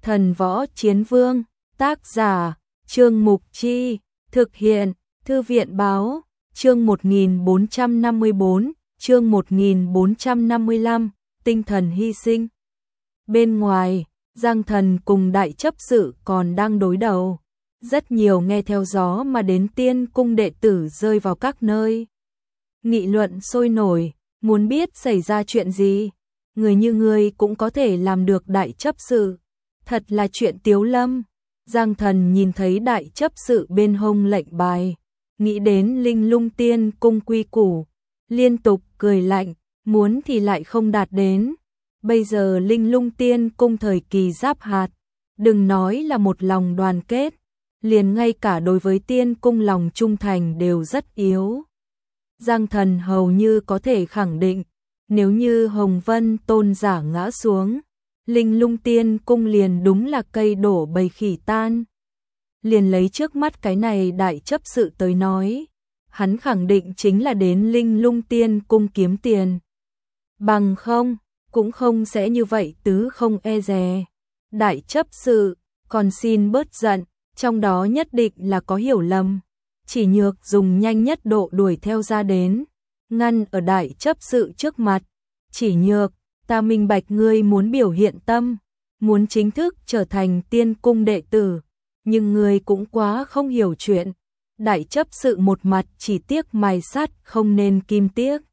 Thần Võ Chiến Vương, tác giả, Trương Mục Chi, thực hiện, Thư viện Báo, chương 1454, chương 1455, tinh thần hy sinh. Bên ngoài, Giang Thần cùng đại chấp sự còn đang đối đầu. Rất nhiều nghe theo gió mà đến Tiên Cung đệ tử rơi vào các nơi. Nghị luận sôi nổi, muốn biết xảy ra chuyện gì. Người như ngươi cũng có thể làm được đại chấp sự. Thật là chuyện tiếu lâm. Giang Thần nhìn thấy đại chấp sự bên hông lệnh bài, nghĩ đến Linh Lung Tiên Cung quy củ, liên tục cười lạnh, muốn thì lại không đạt đến. Bây giờ Linh Lung Tiên Cung thời kỳ giáp hạt, đừng nói là một lòng đoàn kết, liền ngay cả đối với Tiên Cung lòng trung thành đều rất yếu. Giang Thần hầu như có thể khẳng định, nếu như Hồng Vân tôn giả ngã xuống, Linh Lung Tiên Cung liền đúng là cây đổ bầy khỉ tan. Liền lấy trước mắt cái này đại chấp sự tới nói, hắn khẳng định chính là đến Linh Lung Tiên Cung kiếm tiền. Bằng không, cũng không sẽ như vậy tứ không e dè. Đại chấp sự, còn xin bớt giận, trong đó nhất định là có hiểu lầm. Chỉ Nhược dùng nhanh nhất độ đuổi theo ra đến, ngăn ở đại chấp sự trước mặt. Chỉ Nhược, ta minh bạch ngươi muốn biểu hiện tâm, muốn chính thức trở thành Tiên Cung đệ tử, nhưng ngươi cũng quá không hiểu chuyện. Đại chấp sự một mặt chỉ tiếc mài sắt không nên kim tiếc.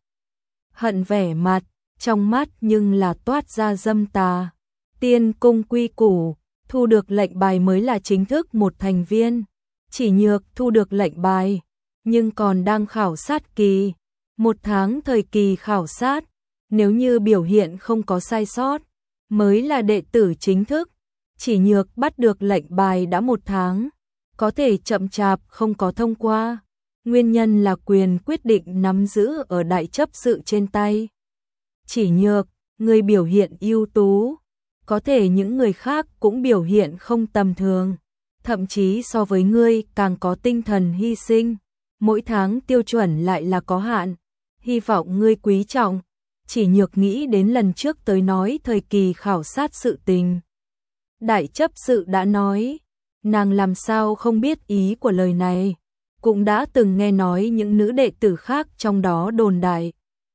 Hận vẻ mặt, trong mắt nhưng là toát ra dâm tà. Tiên Cung quy củ, thu được lệnh bài mới là chính thức một thành viên. Chỉ Nhược thu được lệnh bài, nhưng còn đang khảo sát kỳ. 1 tháng thời kỳ khảo sát, nếu như biểu hiện không có sai sót, mới là đệ tử chính thức. Chỉ Nhược bắt được lệnh bài đã 1 tháng, có thể chậm chạp không có thông qua. Nguyên nhân là quyền quyết định nắm giữ ở đại chấp sự trên tay. Chỉ Nhược, người biểu hiện ưu tú, có thể những người khác cũng biểu hiện không tầm thường, thậm chí so với ngươi càng có tinh thần hy sinh. Mỗi tháng tiêu chuẩn lại là có hạn, hy vọng ngươi quý trọng. Chỉ Nhược nghĩ đến lần trước tới nói thời kỳ khảo sát sự tình. Đại chấp sự đã nói, nàng làm sao không biết ý của lời này, cũng đã từng nghe nói những nữ đệ tử khác trong đó đồn đại.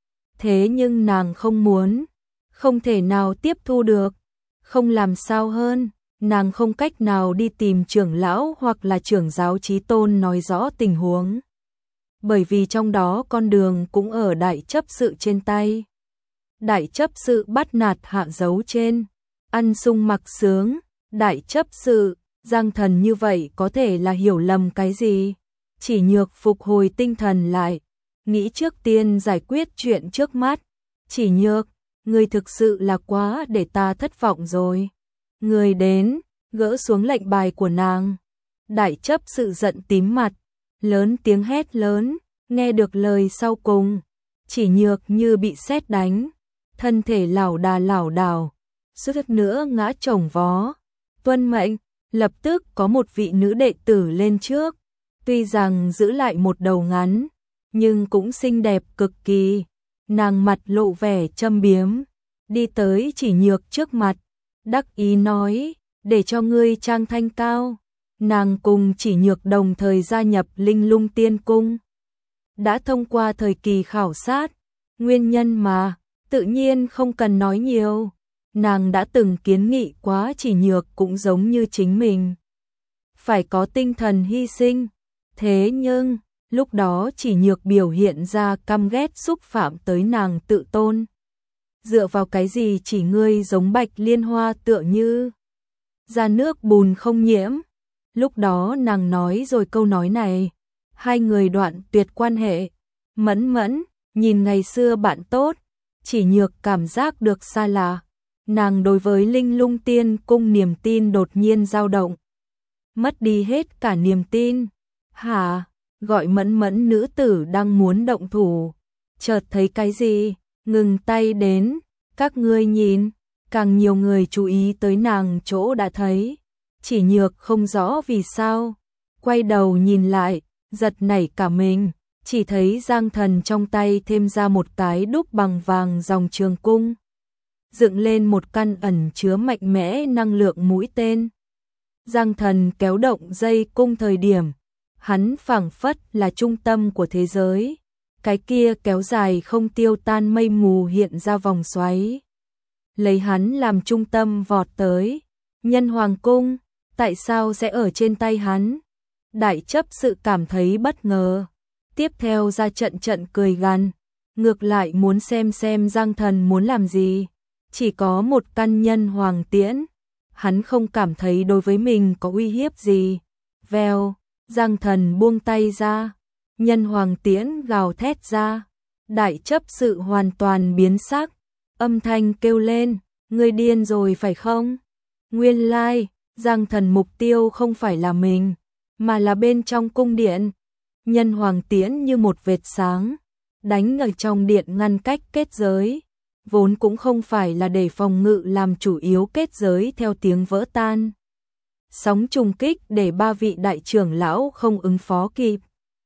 Thế nhưng nàng không muốn, không thể nào tiếp thu được, không làm sao hơn, nàng không cách nào đi tìm trưởng lão hoặc là trưởng giáo chí tôn nói rõ tình huống. Bởi vì trong đó con đường cũng ở đại chấp sự trên tay. Đại chấp sự bắt nạt hạ dấu trên, ăn sung mặc sướng. Đại chấp sự, Giang Thần như vậy có thể là hiểu lầm cái gì? Chỉ Nhược phục hồi tinh thần lại, nghĩ trước tiên giải quyết chuyện trước mắt. Chỉ Nhược, người thực sự là quá để ta thất vọng rồi. Người đến, gỡ xuống lệnh bài của nàng. Đại chấp sự giận tím mặt, lớn tiếng hét lớn, nghe được lời sau cùng. Chỉ Nhược như bị sét đánh, thân thể lảo đảo, suýt nữa ngã chồng vó. Tuân mệnh, lập tức có một vị nữ đệ tử lên trước, tuy rằng giữ lại một đầu ngắn, nhưng cũng xinh đẹp cực kỳ. Nàng mặt lộ vẻ châm biếm, đi tới Chỉ Nhược trước mặt, đắc ý nói, để cho ngươi trang thanh cao. Nàng cùng Chỉ Nhược đồng thời gia nhập Linh Lung Tiên Cung, đã thông qua thời kỳ khảo sát, nguyên nhân mà, tự nhiên không cần nói nhiều. Nàng đã từng kiến nghị quá Chỉ Nhược cũng giống như chính mình, phải có tinh thần hy sinh. Thế nhưng, lúc đó Chỉ Nhược biểu hiện ra căm ghét xúc phạm tới nàng tự tôn. Dựa vào cái gì chỉ ngươi giống Bạch Liên Hoa tựa như ra nước bùn không nhiễm. Lúc đó nàng nói rồi câu nói này, hai người đoạn tuyệt quan hệ. Mẫn, nhìn ngày xưa bạn tốt, Chỉ Nhược cảm giác được xa lạ. Nàng đối với Linh Lung Tiên Cung niềm tin đột nhiên dao động, mất đi hết cả niềm tin. Hả? Gọi Mẫn nữ tử đang muốn động thủ, chợt thấy cái gì, ngừng tay đến. Các ngươi nhìn, càng nhiều người chú ý tới nàng chỗ đã thấy. Chỉ Nhược không rõ vì sao, quay đầu nhìn lại, giật nảy cả mình, chỉ thấy Giang Thần trong tay thêm ra một cái đúc bằng vàng dòng trường cung. dựng lên một căn ẩn chứa mạnh mẽ năng lượng mũi tên. Giang Thần kéo động dây cung thời điểm, hắn phảng phất là trung tâm của thế giới. Cái kia kéo dài không tiêu tan mây mù hiện ra vòng xoáy. Lấy hắn làm trung tâm vọt tới. Nhân Hoàng Cung, tại sao sẽ ở trên tay hắn? Đại chấp sự cảm thấy bất ngờ. Tiếp theo ra trận cười gằn. Ngược lại muốn xem Giang Thần muốn làm gì. Chỉ có một căn nhân hoàng tiễn. Hắn không cảm thấy đối với mình có uy hiếp gì. Vèo, Giang Thần buông tay ra. Nhân hoàng tiễn gào thét ra. Đại chấp sự hoàn toàn biến sắc. Âm thanh kêu lên, ngươi điên rồi phải không? Nguyên lai, Giang Thần mục tiêu không phải là mình, mà là bên trong cung điện. Nhân hoàng tiễn như một vệt sáng, đánh ở trong điện ngăn cách kết giới. Vốn cũng không phải là để phòng ngự làm chủ yếu kết giới theo tiếng vỡ tan. Sóng trùng kích để ba vị đại trưởng lão không ứng phó kịp.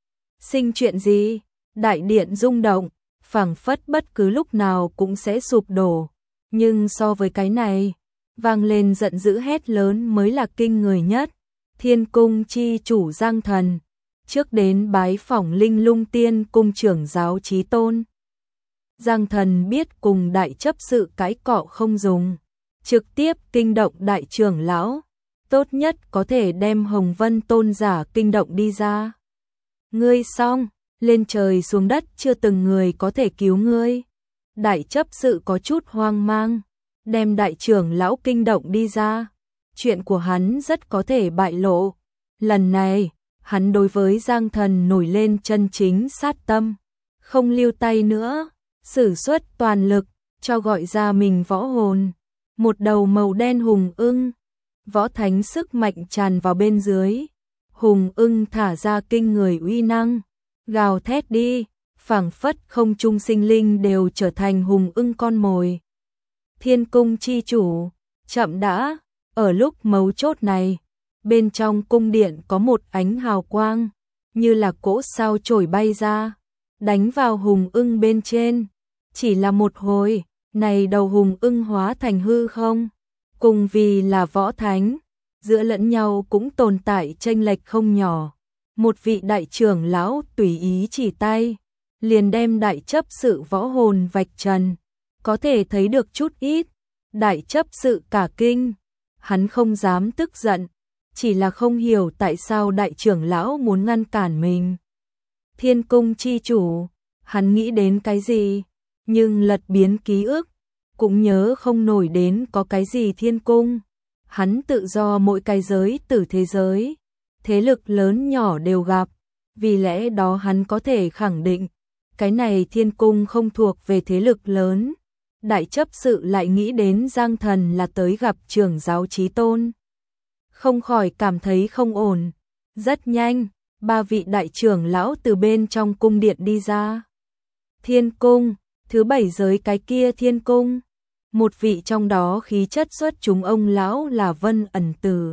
Sinh chuyện gì? Đại điện rung động, phảng phất bất cứ lúc nào cũng sẽ sụp đổ. Nhưng so với cái này, vang lên giận dữ hét lớn mới là kinh người nhất. Thiên cung chi chủ Giang Thần, trước đến bái phỏng Linh Lung Tiên cung trưởng giáo Chí Tôn. Giang Thần biết cùng đại chấp sự cãi cọ không dùng, trực tiếp kinh động đại trưởng lão, tốt nhất có thể đem Hồng Vân tôn giả kinh động đi ra. Ngươi xong, lên trời xuống đất chưa từng người có thể cứu ngươi. Đại chấp sự có chút hoang mang, đem đại trưởng lão kinh động đi ra. Chuyện của hắn rất có thể bại lộ. Lần này, hắn đối với Giang Thần nổi lên chân chính sát tâm, không lưu tay nữa, sử xuất toàn lực, cho gọi ra mình võ hồn. Một đầu màu đen hùng ưng, võ thánh sức mạnh tràn vào bên dưới. Hùng ưng thả ra kinh người uy năng, gào thét đi, phảng phất không trung sinh linh đều trở thành hùng ưng con mồi. Thiên cung chi chủ, chậm đã, ở lúc mấu chốt này, bên trong cung điện có một ánh hào quang, như là cỗ sao chổi bay ra, đánh vào hùng ưng bên trên. Chỉ là một hồi, này đầu hùng ưng hóa thành hư không, cùng vì là võ thánh, giữa lẫn nhau cũng tồn tại chênh lệch không nhỏ. Một vị đại trưởng lão tùy ý chỉ tay, liền đem đại chấp sự võ hồn vạch trần, có thể thấy được chút ít. Đại chấp sự cả kinh, hắn không dám tức giận, chỉ là không hiểu tại sao đại trưởng lão muốn ngăn cản mình. Thiên cung chi chủ, hắn nghĩ đến cái gì, nhưng lật biến ký ức, cũng nhớ không nổi đến có cái gì thiên cung. Hắn tự do mỗi cái giới tử thế giới, thế lực lớn nhỏ đều gặp, vì lẽ đó hắn có thể khẳng định, cái này thiên cung không thuộc về thế lực lớn. Đại chấp sự lại nghĩ đến Giang Thần là tới gặp trưởng giáo Chí Tôn. Không khỏi cảm thấy không ổn. Rất nhanh, ba vị đại trưởng lão từ bên trong cung điện đi ra. Thiên cung, thứ 7 giới cái kia thiên cung. Một vị trong đó khí chất xuất chúng ông lão là Vân Ẩn Tử.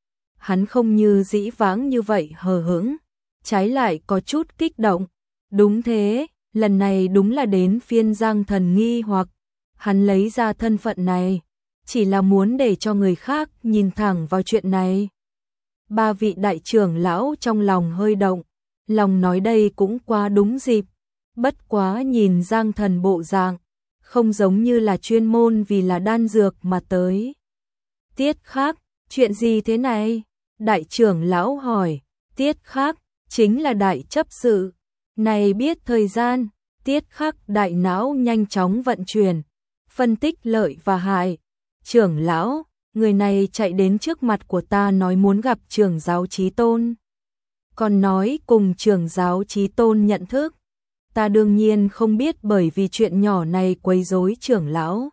Hắn không như dĩ vãng như vậy hờ hững, trái lại có chút kích động. Đúng thế, lần này đúng là đến phiên Giang Thần nghi hoặc. Hắn lấy ra thân phận này, chỉ là muốn để cho người khác nhìn thẳng vào chuyện này. Ba vị đại trưởng lão trong lòng hơi động, lòng nói đây cũng quá đúng dịp. Bất quá nhìn Giang Thần bộ dạng, không giống như là chuyên môn vì là đan dược mà tới. Tiết Khắc, chuyện gì thế này? Đại trưởng lão hỏi. Tiết Khắc, chính là đại chấp sự. Này biết thời gian, Tiết Khắc đại não nhanh chóng vận chuyển, phân tích lợi và hại. Trưởng lão, người này chạy đến trước mặt của ta nói muốn gặp trưởng giáo Chí Tôn. Còn nói cùng trưởng giáo Chí Tôn nhận thức. Ta đương nhiên không biết bởi vì chuyện nhỏ này quấy rối trưởng lão.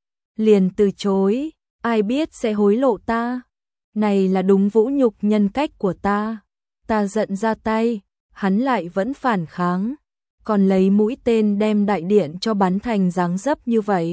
Liền từ chối, ai biết sẽ hối lộ ta. Này là đúng vũ nhục nhân cách của ta. Ta giận ra tay, hắn lại vẫn phản kháng. Còn lấy mũi tên đem đại điện cho bắn thành dáng dấp như vậy.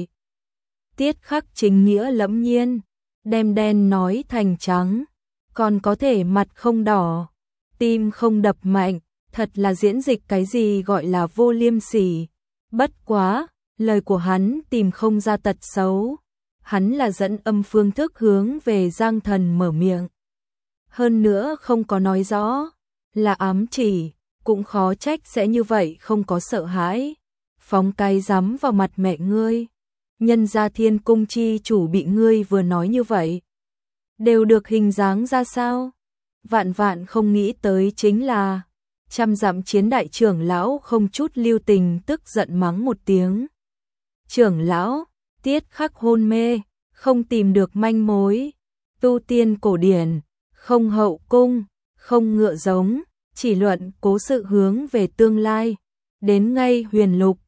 Tiết Khắc chính nghĩa lẫm nhiên, đem đen nói thành trắng. Còn có thể mặt không đỏ, tim không đập mạnh. Thật là diễn dịch cái gì gọi là vô liêm sỉ. Bất quá, Lời của hắn tìm không ra tật xấu, hắn là dẫn âm phương thức hướng về Giang Thần mở miệng. Hơn nữa không có nói rõ, là ám chỉ, cũng khó trách sẽ như vậy không có sợ hãi. Phóng cái rắm vào mặt mẹ ngươi, nhân gia Thiên Cung chi chủ bị ngươi vừa nói như vậy. Đều được hình dáng ra sao? Vạn vạn không nghĩ tới chính là, trăm dặm chiến đại trưởng lão không chút lưu tình tức giận mắng một tiếng. Trưởng lão, tiết khắc hôn mê, không tìm được manh mối, tu tiên cổ điển, không hậu cung, không ngựa giống, chỉ luận cố sự hướng về tương lai, đến ngay huyền lục,